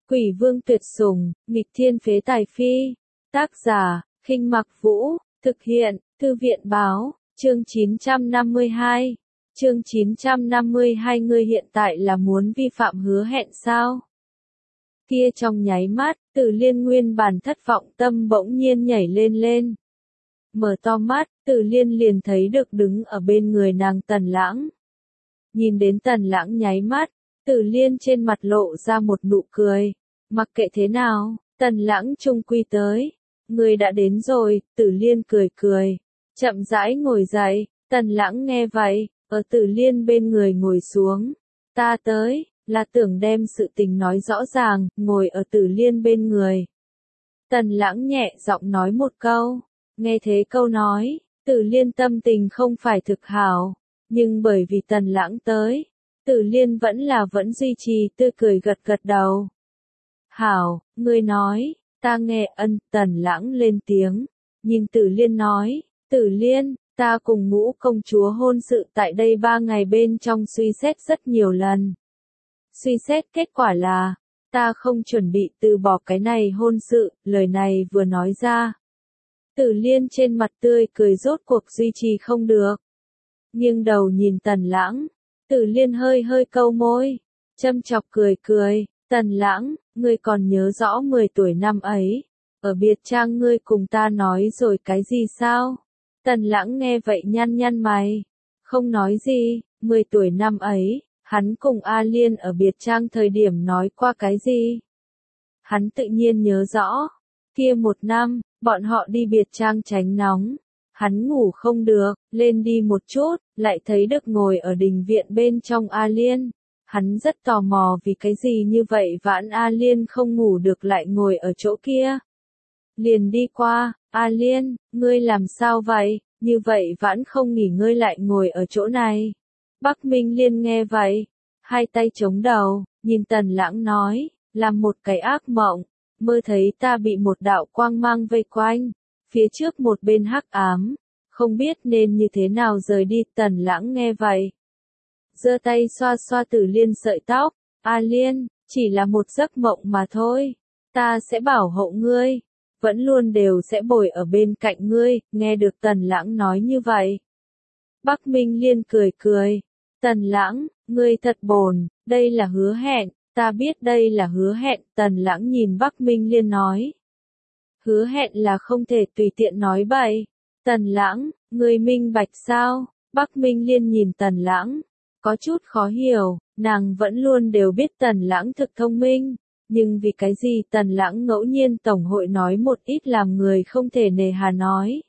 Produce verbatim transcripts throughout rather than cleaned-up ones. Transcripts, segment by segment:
Quỷ vương tuyệt sủng, nghịch thiên phế tài phi. Tác giả, Khinh Mặc Vũ, thực hiện, Thư viện báo, chương chín trăm năm mươi hai. Chương chín trăm năm mươi hai ngươi hiện tại là muốn vi phạm hứa hẹn sao? Kia trong nháy mắt, Tử Liên nguyên bản thất vọng tâm bỗng nhiên nhảy lên lên. Mở to mắt, Tử Liên liền thấy được đứng ở bên người nàng Tần Lãng. Nhìn đến Tần Lãng nháy mắt, Tử Liên trên mặt lộ ra một nụ cười. Mặc kệ thế nào, Tần Lãng chung quy tới. Người đã đến rồi, Tử Liên cười cười. Chậm rãi ngồi dậy, Tần Lãng nghe vậy, ở Tử Liên bên người ngồi xuống. Ta tới, là tưởng đem sự tình nói rõ ràng, ngồi ở Tử Liên bên người. Tần Lãng nhẹ giọng nói một câu. Nghe thế câu nói, Tử Liên tâm tình không phải thực hảo. Nhưng bởi vì Tần Lãng tới, Tử Liên vẫn là vẫn duy trì tươi cười gật gật đầu. Hảo, ngươi nói, ta nghe. Ân. Tần Lãng lên tiếng, nhìn Tử Liên nói, Tử Liên, ta cùng Ngũ công chúa hôn sự tại đây ba ngày bên trong suy xét rất nhiều lần. Suy xét kết quả là, ta không chuẩn bị từ bỏ cái này hôn sự. Lời này vừa nói ra, Tử Liên trên mặt tươi cười rốt cuộc duy trì không được. Nghiêng đầu nhìn Tần Lãng, Tử Liên hơi hơi câu môi, châm chọc cười cười. Tần Lãng, ngươi còn nhớ rõ mười tuổi năm ấy, ở biệt trang ngươi cùng ta nói rồi cái gì sao? Tần Lãng nghe vậy nhăn nhăn mày, không nói gì. Mười tuổi năm ấy, hắn cùng A Liên ở biệt trang thời điểm nói qua cái gì? Hắn tự nhiên nhớ rõ. Kia một năm, bọn họ đi biệt trang tránh nóng. Hắn ngủ không được, lên đi một chút, lại thấy được ngồi ở đình viện bên trong A Liên. Hắn rất tò mò vì cái gì như vậy vãn A Liên không ngủ được lại ngồi ở chỗ kia. Liền đi qua, A Liên, ngươi làm sao vậy, như vậy vãn không nghỉ ngơi lại ngồi ở chỗ này. Bắc Minh Liên nghe vậy, hai tay chống đầu, nhìn Tần Lãng nói, làm một cái ác mộng, mơ thấy ta bị một đạo quang mang vây quanh, phía trước một bên hắc ám, không biết nên như thế nào rời đi. Tần Lãng nghe vậy, giơ tay xoa xoa Tử Liên sợi tóc, A Liên, chỉ là một giấc mộng mà thôi, ta sẽ bảo hộ ngươi, vẫn luôn đều sẽ bồi ở bên cạnh ngươi. Nghe được Tần Lãng nói như vậy, Bắc Minh Liên cười cười, Tần Lãng, ngươi thật bồn, đây là hứa hẹn, ta biết đây là hứa hẹn. Tần Lãng nhìn Bắc Minh Liên nói, hứa hẹn là không thể tùy tiện nói bậy. Tần Lãng, ngươi minh bạch sao? Bắc Minh Liên nhìn Tần Lãng, có chút khó hiểu, nàng vẫn luôn đều biết Tần Lãng thực thông minh, nhưng vì cái gì Tần Lãng ngẫu nhiên tổng hội nói một ít làm người không thể nề hà nói.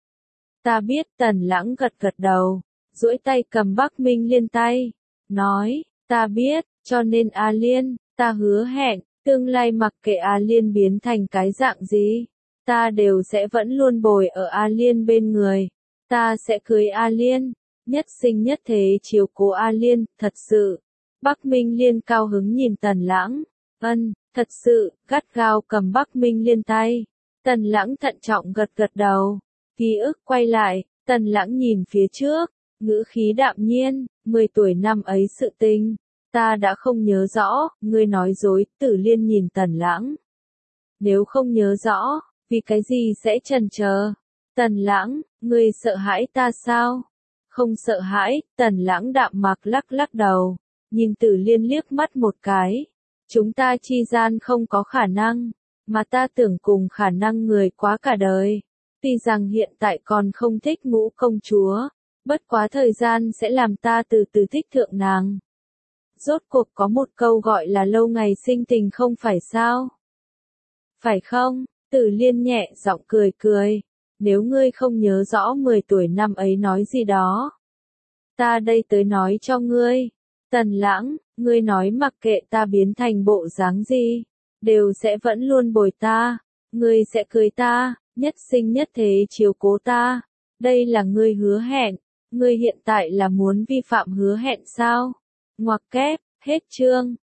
Ta biết. Tần Lãng gật gật đầu, duỗi tay cầm Bắc Minh Liên tay, nói, ta biết, cho nên A Liên, ta hứa hẹn, tương lai mặc kệ A Liên biến thành cái dạng gì, ta đều sẽ vẫn luôn bồi ở A Liên bên người, ta sẽ cưới A Liên, nhất sinh nhất thế chiếu cố A Liên. Thật sự. Bắc Minh Liên cao hứng nhìn Tần Lãng, ân, thật sự, gắt gao cầm Bắc Minh Liên tay. Tần Lãng thận trọng gật gật đầu, ký ức quay lại, Tần Lãng nhìn phía trước, ngữ khí đạm nhiên, mười tuổi năm ấy sự tình, ta đã không nhớ rõ. Ngươi nói dối. Tử Liên nhìn Tần Lãng, nếu không nhớ rõ, vì cái gì sẽ chần chờ? Tần Lãng, ngươi sợ hãi ta sao? Không sợ hãi. Tần Lãng đạm mạc lắc lắc đầu, nhìn Tử Liên liếc mắt một cái. Chúng ta chi gian không có khả năng, mà ta tưởng cùng khả năng người quá cả đời. Tuy rằng hiện tại còn không thích Ngũ công chúa, bất quá thời gian sẽ làm ta từ từ thích thượng nàng. Rốt cuộc có một câu gọi là lâu ngày sinh tình không phải sao? Phải không? Tử Liên nhẹ giọng cười cười. Nếu ngươi không nhớ rõ mười tuổi năm ấy nói gì đó, ta đây tới nói cho ngươi. Tần Lãng, ngươi nói mặc kệ ta biến thành bộ dáng gì, đều sẽ vẫn luôn bồi ta, ngươi sẽ cưới ta, nhất sinh nhất thế chiếu cố ta. Đây là ngươi hứa hẹn, ngươi hiện tại là muốn vi phạm hứa hẹn sao? Ngoặc kép, hết chương.